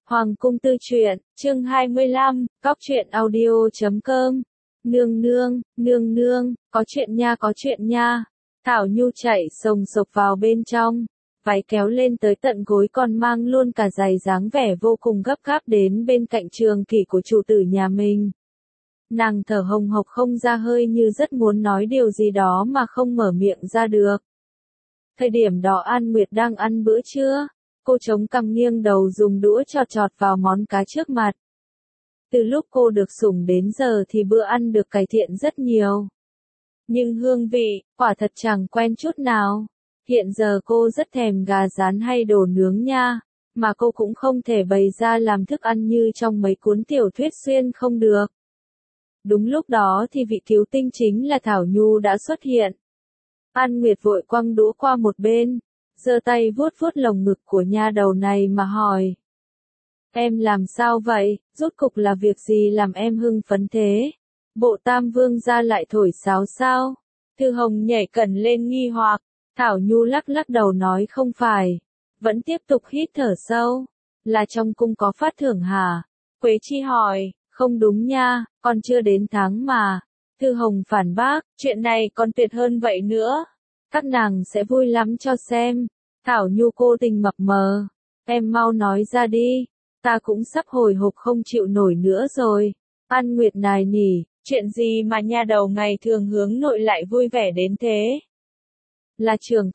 Hoàng cung tư truyện, chương 25, cóc truyện audio.com. Nương nương, nương nương, có chuyện nha. Thảo Nhu chạy sồng sộc vào bên trong, váy kéo lên tới tận gối còn mang luôn cả giày dáng vẻ vô cùng gấp gáp đến bên cạnh Trường Kỷ của chủ tử nhà mình. Nàng thở hồng hộc không ra hơi như rất muốn nói điều gì đó mà không mở miệng ra được. Thời điểm đó An Nguyệt đang ăn bữa trưa. Cô chống cằm nghiêng đầu dùng đũa chọt chọt vào món cá trước mặt. Từ lúc cô được sủng đến giờ thì bữa ăn được cải thiện rất nhiều. Nhưng hương vị, quả thật chẳng quen chút nào. Hiện giờ cô rất thèm gà rán hay đồ nướng nha, mà cô cũng không thể bày ra làm thức ăn như trong mấy cuốn tiểu thuyết xuyên không được. Đúng lúc đó thì vị cứu tinh chính là Thảo Nhu đã xuất hiện. An Nguyệt vội quăng đũa qua một bên, giơ tay vuốt vuốt lồng ngực của nha đầu này mà hỏi. Em làm sao vậy, rốt cục là việc gì làm em hưng phấn thế? Bộ Tam Vương gia lại thổi sáo sao? Thư Hồng nhảy cẩn lên nghi hoặc, Thảo Nhu lắc lắc đầu nói không phải, vẫn tiếp tục hít thở sâu. Là trong cung có phát thưởng hả? Quế Chi hỏi, không đúng nha, còn chưa đến tháng mà. Thư Hồng phản bác, chuyện này còn tuyệt hơn vậy nữa. Các nàng sẽ vui lắm cho xem. Thảo Nhu cô tình mập mờ. Em mau nói ra đi. Ta cũng sắp hồi hộp không chịu nổi nữa rồi. An Nguyệt nài nỉ, chuyện gì mà nha đầu ngày thường hướng nội lại vui vẻ đến thế? Là trưởng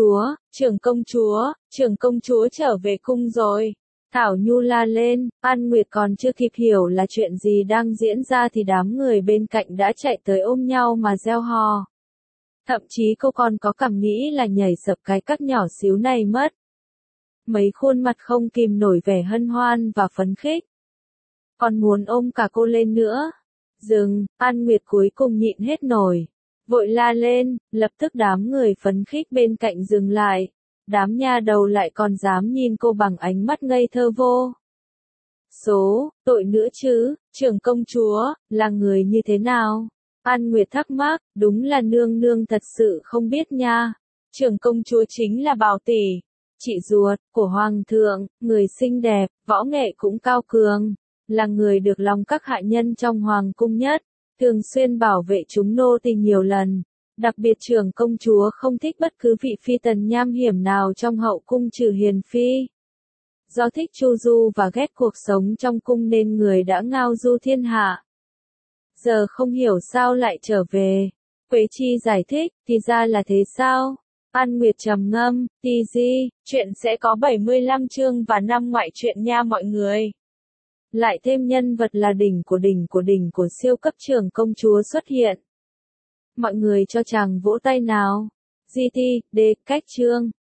công chúa trở về cung rồi. Thảo Nhu la lên, An Nguyệt còn chưa kịp hiểu là chuyện gì đang diễn ra thì đám người bên cạnh đã chạy tới ôm nhau mà reo hò. Thậm chí cô còn có cảm nghĩ là nhảy sập cái cắt nhỏ xíu này mất. Mấy khuôn mặt không kìm nổi vẻ hân hoan và phấn khích. Còn muốn ôm cả cô lên nữa. Dừng, An Nguyệt cuối cùng nhịn hết nổi. Vội la lên, lập tức đám người phấn khích bên cạnh dừng lại. Đám nha đầu lại còn dám nhìn cô bằng ánh mắt ngây thơ vô. Tội nữa chứ, trưởng công chúa, là người như thế nào? An Nguyệt thắc mắc, đúng là nương nương thật sự không biết nha. Trưởng công chúa chính là Bảo tỷ, chị ruột của hoàng thượng, người xinh đẹp, võ nghệ cũng cao cường, là người được lòng các hạ nhân trong hoàng cung nhất, thường xuyên bảo vệ chúng nô tỳ nhiều lần. Đặc biệt trưởng công chúa không thích bất cứ vị phi tần nham hiểm nào trong hậu cung trừ hiền phi. Do thích chu du và ghét cuộc sống trong cung nên người đã ngao du thiên hạ. Giờ không hiểu sao lại trở về. Quế Chi giải thích, thì ra là thế sao? An Nguyệt trầm ngâm, chuyện sẽ có 75 chương và 5 ngoại truyện nha mọi người. Lại thêm nhân vật là đỉnh của siêu cấp trưởng công chúa xuất hiện. Mọi người cho chàng vỗ tay nào. Cách chương.